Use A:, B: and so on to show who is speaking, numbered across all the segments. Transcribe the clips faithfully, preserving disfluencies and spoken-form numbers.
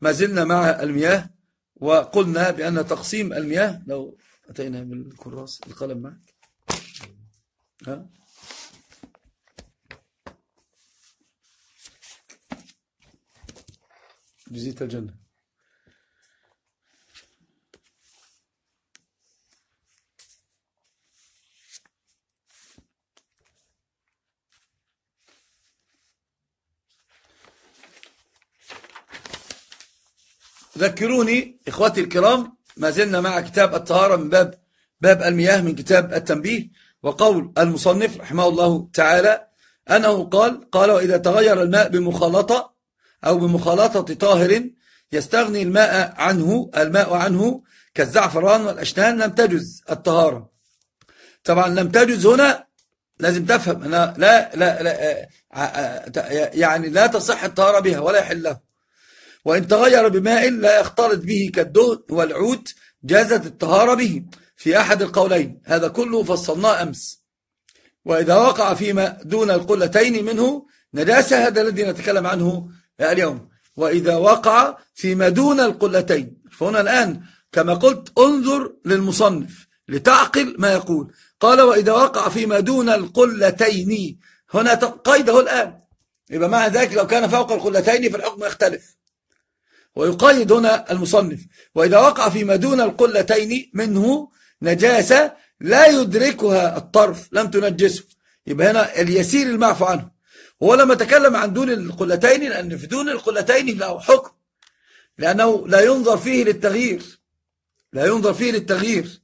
A: ما زلنا مع المياه، وقلنا بأن تقسيم المياه، لو أتينا بالكراس القلم معك ها بزيت الجنة. ذكروني إخواتي الكرام، ما زلنا مع كتاب الطهارة من باب باب المياه من كتاب التنبيه. وقول المصنف رحمه الله تعالى أنه قال قال وإذا تغير الماء بمخالطة أو بمخالطة طاهر يستغني الماء عنه الماء عنه كالزعفران والأشنان لم تجز الطهارة. طبعا لم تجز هنا لازم تفهم أنا لا, لا, لا يعني لا تصح الطهارة بها ولا يحلها. وإن تغير بماء لا يختلط به كالدهن والعود جازت الطهارة به في أحد القولين، هذا كله فصلناه أمس. وإذا وقع فيما دون القلتين منه نجاسة، هذا الذي نتكلم عنه اليوم. وإذا وقع فيما دون القلتين، فهنا الآن كما قلت انظر للمصنف لتعقل ما يقول. قال وإذا وقع فيما دون القلتين، هنا قيده الآن، يبقى مع ذلك لو كان فوق القلتين فالحكم يختلف. ويقيد هنا المصنف وإذا وقع فيما دون القلتين منه نجاسة لا يدركها الطرف لم تنجسه، يبقى هنا اليسير المعفو عنه. هو لما تكلم عن دون القلتين لأن في دون القلتين له حكم، لأنه لا ينظر فيه للتغيير لا ينظر فيه للتغيير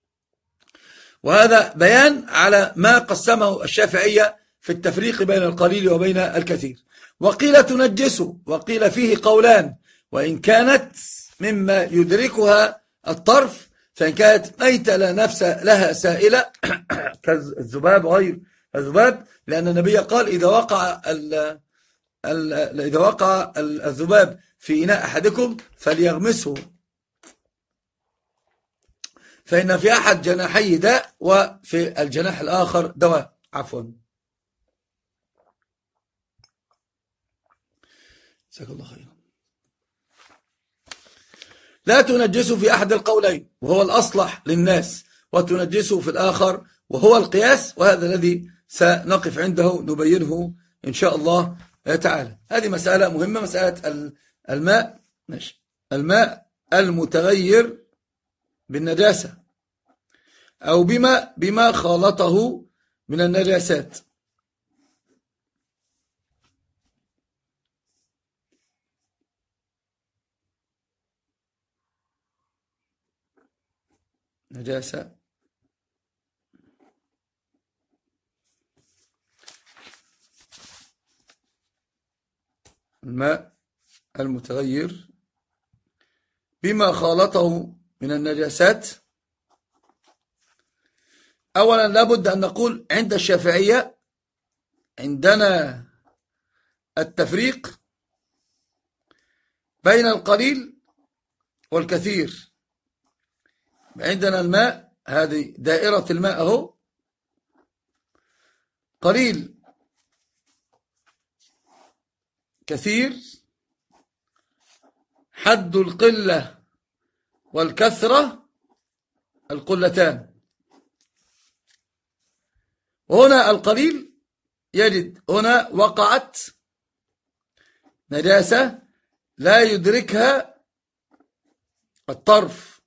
A: وهذا بيان على ما قسمه الشافعية في التفريق بين القليل وبين الكثير. وقيل تنجسه، وقيل فيه قولان، وإن كانت مما يدركها الطرف فإن كانت ميتة لا نفس لها سائلة كالذباب غير الذباب، لأن النبي قال إذا وقع ال ال إذا وقع الذباب في إناء أحدكم فليغمسه فإن في أحد جناحيه داء وفي الجناح الآخر دواء. عفوا جزاك الله خيرا. لا تنجسه في أحد القولين وهو الأصلح للناس، وتنجسه في الآخر وهو القياس، وهذا الذي سنقف عنده نبينه إن شاء الله تعالى. هذه مسألة مهمة، مسألة الماء الماء المتغير بالنجاسة أو بما بما خالطه من النجاسات. نجاسة الماء المتغير بما خالطه من النجاسات. أولا لابد أن نقول عند الشافعية عندنا التفريق بين القليل والكثير. عندنا الماء، هذه دائرة الماء اهو، قليل كثير، حد القلة والكثرة القلتان. وهنا القليل يجد هنا وقعت نجاسة لا يدركها الطرف،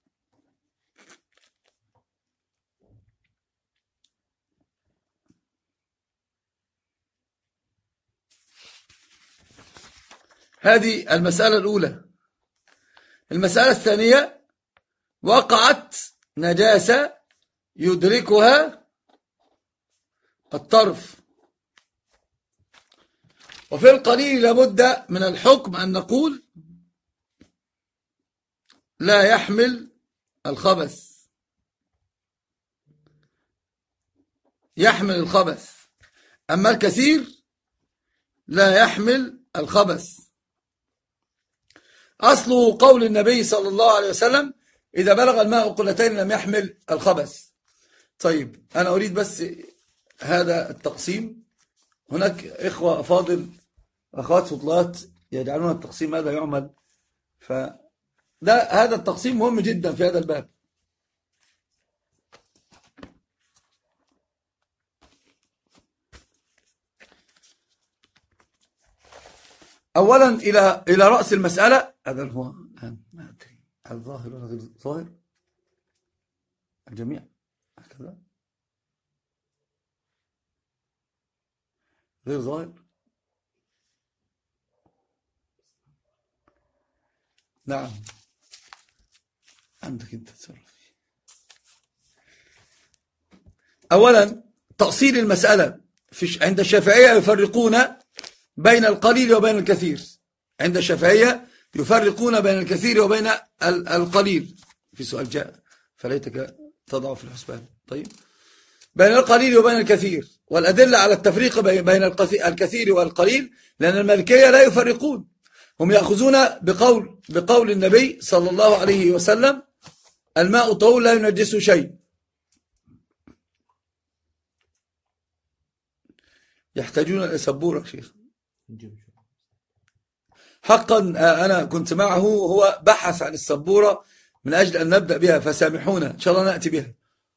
A: هذه المسألة الأولى. المسألة الثانية وقعت نجاسة يدركها الطرف. وفي القليل لابد من الحكم أن نقول لا يحمل الخبث، يحمل الخبث، أما الكثير لا يحمل الخبث. أصله قول النبي صلى الله عليه وسلم إذا بلغ الماء قلتين لم يحمل الخبث. طيب أنا أريد بس هذا التقسيم. هناك إخوة أفاضل أخوات فضلات يجعلون التقسيم ماذا يعمل فده هذا التقسيم مهم جدا في هذا الباب. أولا إلى إلى رأس المسألة. هذا هو ما أدري الظاهر ولا غير ظاهر، الجميع هكذا غير ظاهر. نعم عندك أنت تصرف. أولا تأصيل المسألة في عند الشافعية يفرقون بين القليل وبين الكثير. عند الشافعية يفرقون بين الكثير وبين القليل. في سؤال جاء فليتك تضع في الحسبان. طيب، بين القليل وبين الكثير، والأدلة على التفريق بين الكثير والقليل لأن المالكية لا يفرقون، هم يأخذون بقول بقول النبي صلى الله عليه وسلم: الماء طهور لا ينجسه شيء. يحتاجون إلى سبورة شيخ. حقا أنا كنت معه، هو بحث عن السبورة من أجل أن نبدأ بها، فسامحونا إن شاء الله نأتي بها.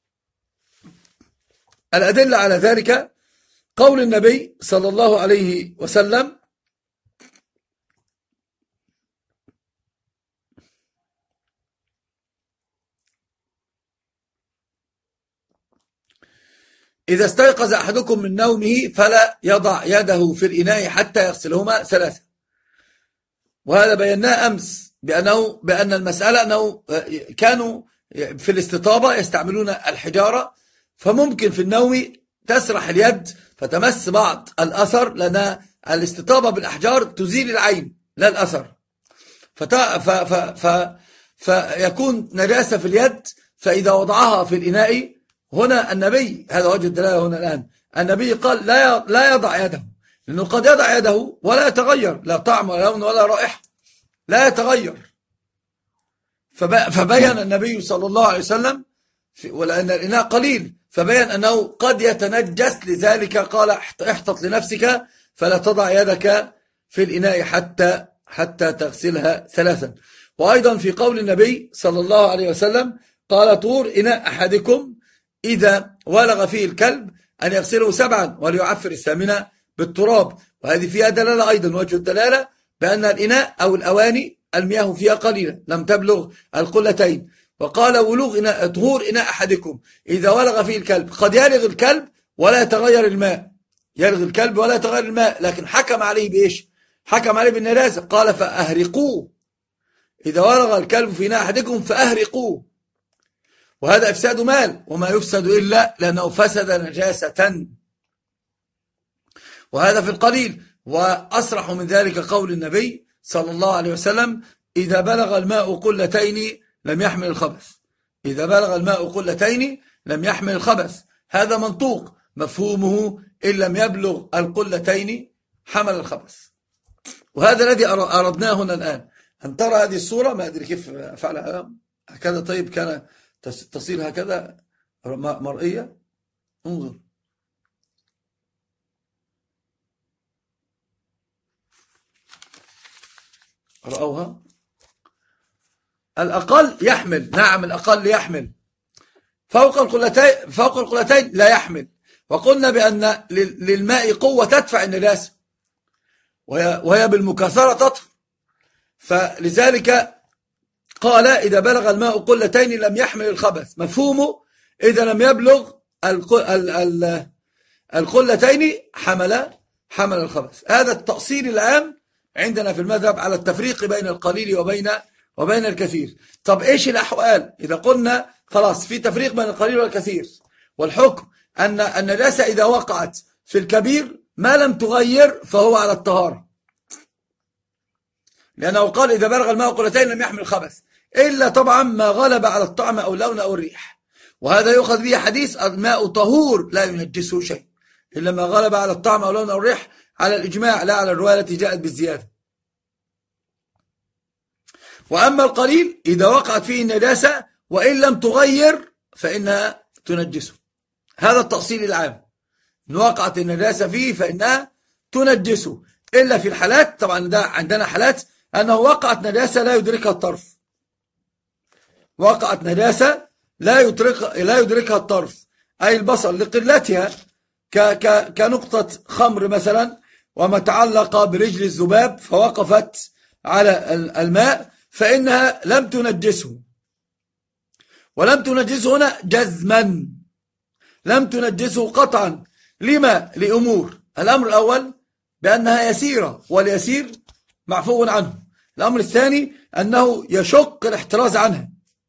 A: الأدلة على ذلك قول النبي صلى الله عليه وسلم: إذا استيقظ أحدكم من نومه فلا يضع يده في الإناء حتى يغسلهما ثلاثة. وهذا بيناه أمس بأنه بأن المسألة أنه كانوا في الاستطابة يستعملون الحجارة، فممكن في النوم تسرح اليد فتمس بعض الأثر، لأن الاستطابة بالأحجار تزيل العين لا الأثر، فتا ف ف ف فيكون نجاسة في اليد. فإذا وضعها في الإناء، هنا النبي، هذا وجه الدلالة هنا الآن، النبي قال لا لا يضع يده، لأنه قد يضع يده ولا يتغير، لا طعم ولا لون ولا رائحة، لا يتغير. فبين النبي صلى الله عليه وسلم، ولأن الإناء قليل، فبين أنه قد يتنجس، لذلك قال: احتط لنفسك فلا تضع يدك في الإناء حتى حتى تغسلها ثلاثا. وأيضا في قول النبي صلى الله عليه وسلم قال: طهور إناء أحدكم إذا ولغ فيه الكلب أن يغسله سبعا وليعفر الثامنة بالتراب. وهذه فيها دلالة أيضا، وجه الدلالة بأن الإناء أو الأواني المياه فيها قليلة لم تبلغ القلتين. وقال: ولوغ إناء طهور إناء أحدكم إذا ولغ فيه الكلب. قد يلغ الكلب ولا يتغير الماء، يلغ الكلب ولا يتغير الماء، لكن حكم عليه بإيش؟ حكم عليه بالنجاسة، قال: فأهرقوه. إذا ولغ الكلب في إناء أحدكم فأهرقوه. وهذا إفساد مال، وما يفسد إلا لأنه فسد نجاسة. وهذا في القليل. وأصرح من ذلك قول النبي صلى الله عليه وسلم: إذا بلغ الماء قلتين لم يحمل الخبث. إذا بلغ الماء قلتين لم يحمل الخبث. هذا منطوق، مفهومه إن لم يبلغ القلتين حمل الخبث. وهذا الذي أردناه هنا الآن، أن ترى هذه الصورة. ما أدري كيف فعلها هكذا. طيب، كان تصير هكذا مرئية. انظر، رأوها. الأقل يحمل، نعم الأقل يحمل، فوق القلتين فوق القلتين لا يحمل. وقلنا بأن للماء قوة تدفع النجاسة، وهي بالمكاثرة تطفو. فلذلك قال: إذا بلغ الماء قلتين لم يحمل الخبث. مفهومه إذا لم يبلغ القلتين حمل حمل الخبث. هذا التأصيل العام عندنا في المذهب على التفريق بين القليل وبين وبين الكثير. طب إيش الأحوال إذا قلنا خلاص في تفريق بين القليل والكثير، والحكم أن النجاسة إذا وقعت في الكبير ما لم تغير فهو على الطهارة، لأنه قال: إذا بلغ الماء قلتين لم يحمل الخبث، إلا طبعا ما غلب على الطعم أو اللون أو الريح. وهذا يؤخذ به حديث: الماء طهور لا ينجسه شيء، إلا ما غلب على الطعم أو اللون أو الريح، على الإجماع لا على الرواية التي جاءت بالزيادة. وأما القليل إذا وقعت فيه النجاسة وإن لم تغير فإنها تنجسه. هذا التأصيل العام، إن وقعت النجاسة فيه فإنها تنجسه، إلا في الحالات، طبعا ده عندنا حالات أنه وقعت نجاسة لا يدركها الطرف، وقعت نجاسة لا يدركها لا يدركها الطرف، أي البصر لقلتها، ك ك كنقطة خمر مثلا وما تعلق برجل الذباب فوقفت على الماء فإنها لم تنجسه، ولم تنجسه هنا جزما، لم تنجسه قطعا. لما؟ لأمور. الأمر الأول بأنها يسيرة، واليسير معفو عنه. الأمر الثاني أنه يشق الاحتراز عنها،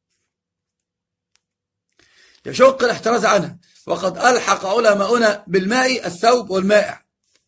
A: يشق الاحتراز عنها، وقد ألحق علماؤنا بالماء الثوب والمائع،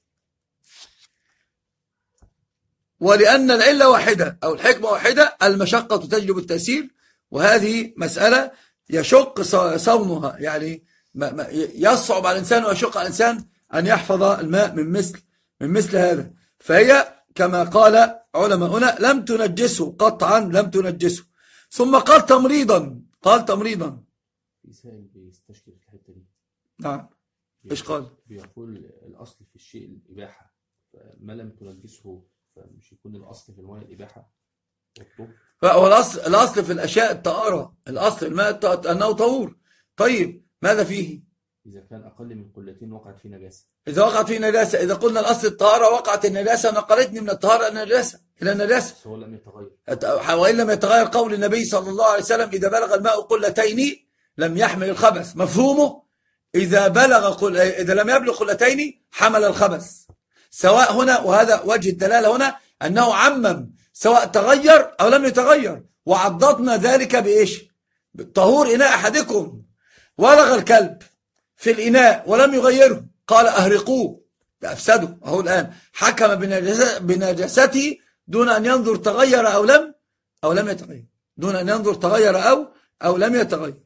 A: ولأن العلة واحدة أو الحكمة واحدة، المشقة تجلب التأثير، وهذه مسألة يشق صونها، يعني يصعب على الإنسان ويشق على الإنسان أن يحفظ الماء من مثل من مثل هذا. فهي كما قال علماؤنا لم تنجسه قطعا، لم تنجسه. ثم قال تمريضا، قال تمريضا.
B: إنسان بيستشكل في الحتة دي.
A: نعم. إيش قال؟
B: بيقول الأصل في الشيء الإباحة، فما لم تنجسه فمش يكون الأصل في الماء الإباحة والطهر.
A: فهو الأصل, الأصل في الأشياء الطهارة، الأصل الماء أنه طهور. طيب ماذا فيه؟
B: إذا كان أقل من قلتين وقعت فيه نجاسة.
A: إذا وقعت فيه نجاسة، إذا قلنا الأصل الطهارة وقعت النجاسة نقلتني من الطهارة إلى النجاسة إلى النجاسة،
B: هو لم يتغير.
A: وإن لم يتغير قول النبي صلى الله عليه وسلم إذا بلغ الماء قلتين لم يحمل الخبث. مفهومه إذا بلغ قل... إذا لم يبلغ قلتين حمل الخبث. سواء هنا، وهذا وجه الدلالة هنا، أنه عمم سواء تغير أو لم يتغير، وعضدنا ذلك بإيش؟ طهور إناء أحدكم، ولغ الكلب في الإناء ولم يغيره قال أهرقوه أفسده. أهو الآن حكم بنجاسته دون أن ينظر تغير أو لم أو لم يتغير، دون أن ينظر تغير أو أو لم يتغير.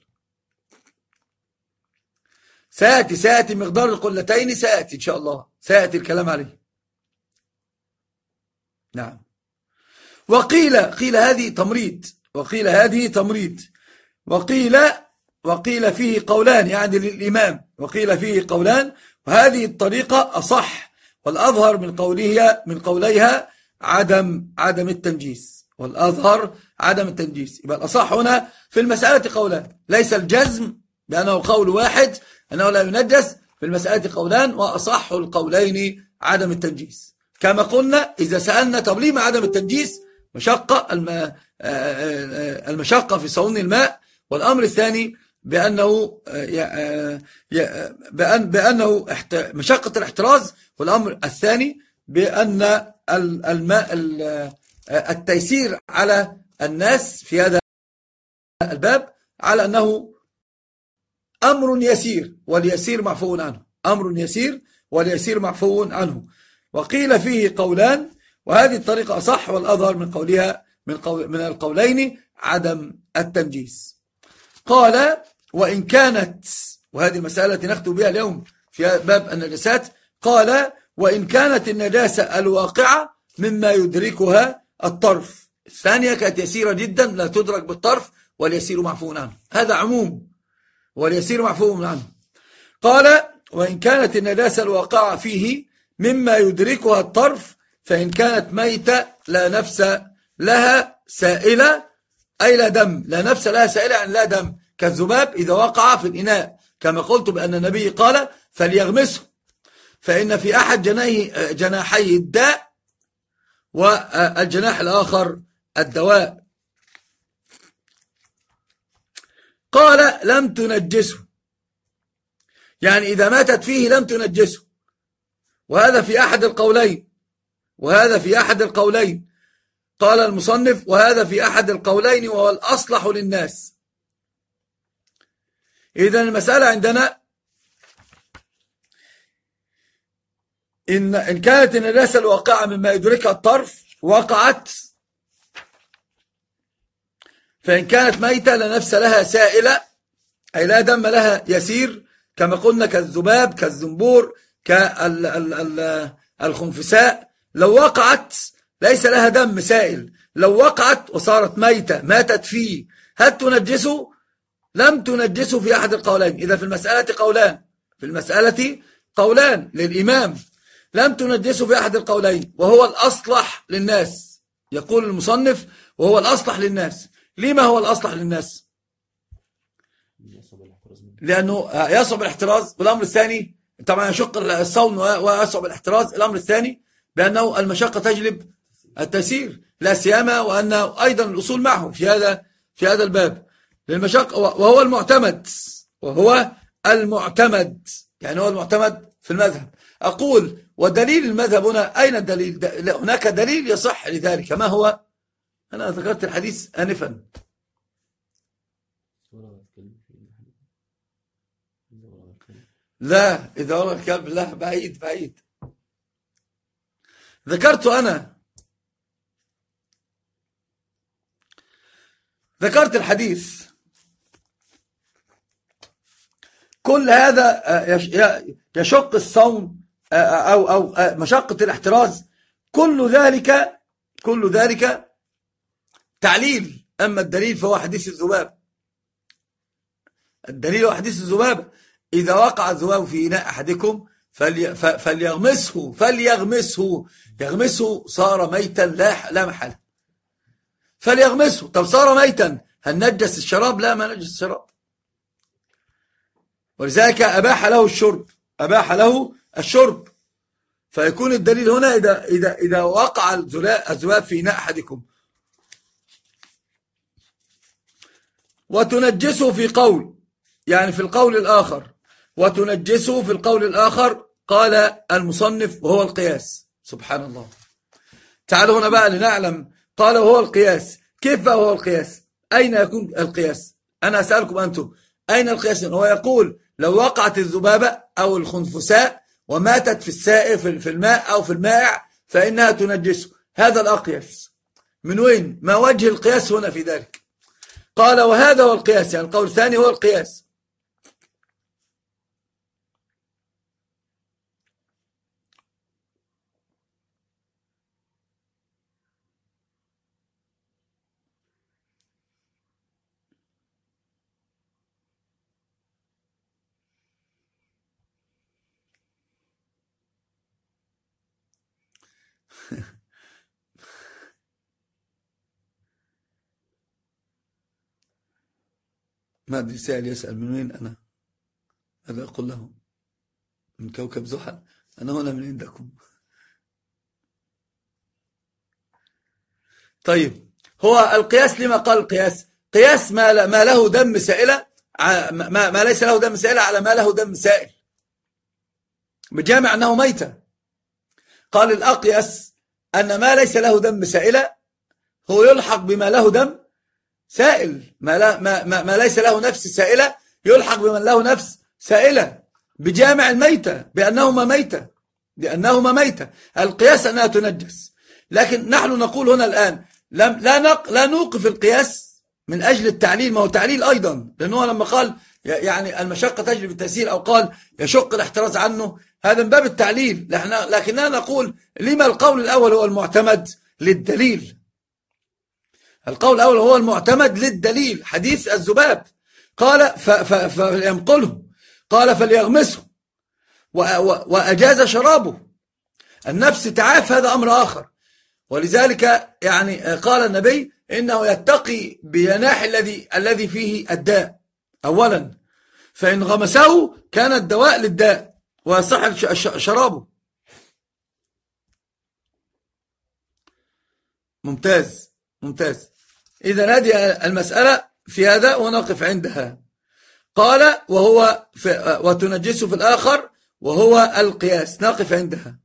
A: سيأتي سيأتي مقدار القلتين، سيأتي إن شاء الله، سيأتي الكلام عليه. نعم. وقيل قيل هذه تمريض، وقيل هذه تمريض، وقيل وقيل فيه قولان، يعني للإمام، وقيل فيه قولان، وهذه الطريقة أصح، والأظهر من قولها من قوليها عدم عدم التنجيس، والأظهر عدم التنجيس. يبقى الأصح هنا في المسألة قولان، ليس الجزم بأنه قول واحد أنه لا ينجس، في المسألة قولان، وأصح القولين عدم التنجيس. كما قلنا إذا سألنا طب ليه عدم التنجيس؟ مشقة المشقة في صون الماء، والأمر الثاني بأنه بأن بأنه مشقة الاحتراز، والأمر الثاني بأن الماء التيسير على الناس في هذا الباب على أنه أمر يسير، واليسير معفو عنه، أمر يسير واليسير معفو عنه. وقيل فيه قولان، وهذه الطريقة أصح، والأظهر من قولها من, قول من القولين عدم التنجيس. قال وإن كانت، وهذه المسألة التي نختم بها اليوم في باب النجاسات، قال وإن كانت النجاسة الواقعة مما يدركها الطرف. الثانية كانت يسيرة جدا لا تدرك بالطرف، واليسير معفو عنه، هذا عموم، واليسير معفو عنه. قال وإن كانت النجاسة الواقعة فيه مما يدركها الطرف، فإن كانت ميتة لا نفس لها سائلة، أي لا دم، لا نفس لها سائلة يعني لا دم، كالذباب إذا وقع في الإناء، كما قلت بأن النبي قال فليغمسه، فإن في أحد جناحي الداء والجناح الآخر الدواء. قال لم تنجسه، يعني إذا ماتت فيه لم تنجسه، وهذا في أحد القولين، وهذا في أحد القولين. قال المصنف وهذا في أحد القولين وهو الأصلح للناس. إذن المسألة عندنا إن, إن كانت النجاسة الواقعة مما يدركها الطرف وقعت، فإن كانت ميتة لا نفس لها سائلة، أي لا دم لها يسير، كما قلنا كالذباب كالزنبور كالخنفساء، لو وقعت ليس لها دم سائل، لو وقعت وصارت ميتة ماتت فيه هل تنجسه؟ لم تنجسه في أحد القولين. إذا في المسألة قولان، في المسألة قولان للإمام، لم تنجسه في أحد القولين وهو الأصلح للناس، يقول المصنف وهو الأصلح للناس. لما هو الأصلح للناس؟ لأنه يصعب الاحتراز. والأمر الثاني طبعا يشق الصوم ويصعب الاحتراز. الأمر الثاني بأنه المشقة تجلب التيسير، لا سيما وأن أيضا الأصول معه في هذا في هذا الباب للمشقة، وهو المعتمد وهو المعتمد يعني هو المعتمد في المذهب. أقول ودليل المذهب هنا أين الدليل؟ هناك دليل يصح لذلك. ما هو؟ أنا ذكرت الحديث آنفا. لا إذا ورى الكلب لا، بعيد بعيد. ذكرت أنا ذكرت الحديث. كل هذا يشق الصوم أو أو مشقة الاحتراز، كل ذلك كل ذلك تعليل. أما الدليل فهو حديث الذباب. الدليل هو حديث الذباب. إذا وقع الذباب في إناء أحدكم فلي فليغمسه فليغمسه يغمسه صار ميتا لا لا محالة. فليغمسه. طب صار ميتا، هل نجس الشراب؟ لا، ما نجس الشراب. ولذلك أباح له الشرب أباح له الشرب فيكون الدليل هنا إذا إذا إذا وقع الذباب في إناء أحدكم. وتنجسه في قول، يعني في القول الآخر، وتنجسه في القول الآخر قال المصنف وهو القياس. سبحان الله. تعالوا هنا بقى لنعلم. قال وهو القياس. كيف هو القياس؟ أين يكون القياس؟ أنا أسألكم أنتم أين القياس؟ هو يقول لو وقعت الذبابة أو الخنفساء وماتت في السائل في الماء أو في المائع فإنها تنجسه. هذا الأقياس. من وين؟ ما وجه القياس هنا في ذلك؟ قال وهذا هو القياس، يعني القول الثاني هو القياس. ما أدري سائل يسأل من وين أنا، ماذا أقول له؟ من كوكب زحل. أنا هنا من عندكم. طيب هو القياس لما قال القياس؟ قياس ما ما له دم سائلة ما, ما ليس له دم سائلة على ما له دم سائل بجامع أنه ميتة. قال الأقيس أن ما ليس له دم سائلة هو يلحق بما له دم سائل. ما, لا ما, ما, ما ليس له نفس سائلة يلحق بمن له نفس سائلة بجامع الميتة بأنهما ميتة بأنهما ميتة. القياس أنها تنجس. لكن نحن نقول هنا الآن لم لا نق لا نوقف القياس من أجل التعليل. ما هو تعليل أيضا، لأنه لما قال يعني المشقة تجلب التيسير أو قال يشق الاحتراز عنه، هذا من باب التعليل. لكننا نقول لما القول الأول هو المعتمد للدليل. القول الأول هو المعتمد للدليل حديث الذباب. قال فلينقله، قال فليغمسه، وأجاز شرابه. النفس تعاف هذا أمر آخر. ولذلك يعني قال النبي إنه يتقي بيناح الذي الذي فيه الداء أولا، فإن غمسه كان الدواء للداء ويصح شرابه. ممتاز ممتاز. إذا هذه المسألة في هذا ونقف عندها. قال وهو في وتنجسه في الآخر وهو القياس، نقف عندها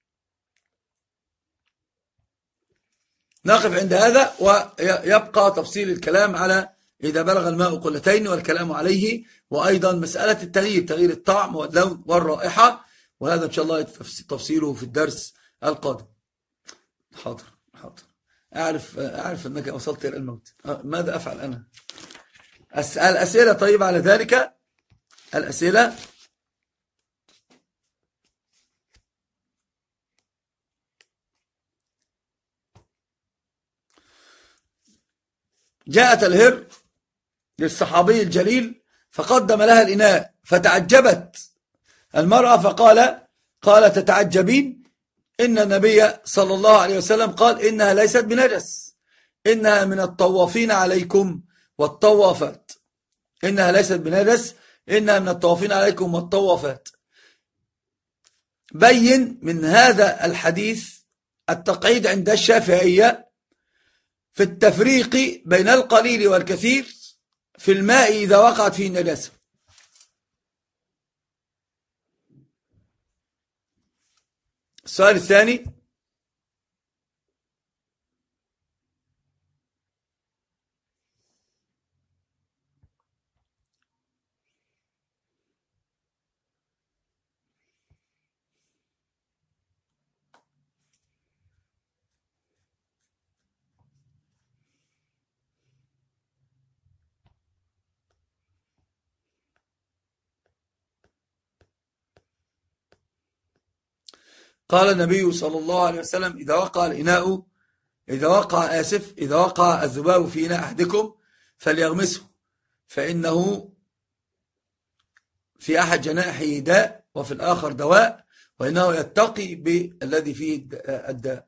A: نقف عند هذا. ويبقى تفصيل الكلام على إذا بلغ الماء قلتين والكلام عليه، وأيضا مسألة التغيير، تغيير الطعم واللون والرائحة، وهذا إن شاء الله تفصيله في الدرس القادم. حاضر حاضر. أعرف أعرف أنك وصلت إلى الموت. ماذا أفعل أنا؟ الأسئلة طيب على ذلك. الأسئلة جاءت الهر للصحابي الجليل فقدم لها الإناء فتعجبت المرأة فقال قال تتعجبين؟ إن النبي صلى الله عليه وسلم قال إنها ليست بنجس، إنها من الطوافين عليكم والطوافات. إنها ليست بنجس، إنها من الطوافين عليكم والطوافات. بين من هذا الحديث التقعيد عند الشافعية في التفريق بين القليل والكثير في الماء إذا وقعت فيه النجاسة. السؤال الثاني: قال النبي صلى الله عليه وسلم: إذا وقع الإناء إذا وقع آسف إذا وقع الذباب في إناء أحدكم فليغمسه، فإنه في أحد جناحه داء وفي الآخر دواء، وإنه يتقي بالذي فيه الداء.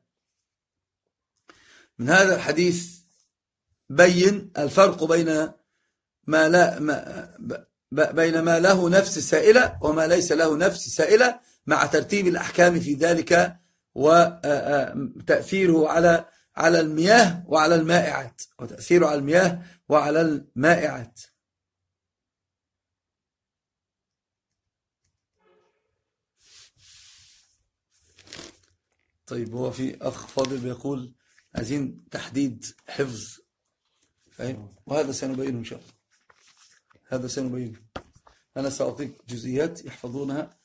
A: من هذا الحديث بين الفرق بين ما لا ما بين ما له نفس سائلة وما ليس له نفس سائلة، مع ترتيب الأحكام في ذلك وتأثيره على على المياه وعلى المائعات وتأثيره على المياه وعلى المائعات. طيب، هو في أخ فاضل بيقول عايزين تحديد حفظ، فاهم؟ وهذا سنبينه إن شاء الله، هذا سنبينه. أنا سأعطيك جزئيات يحفظونها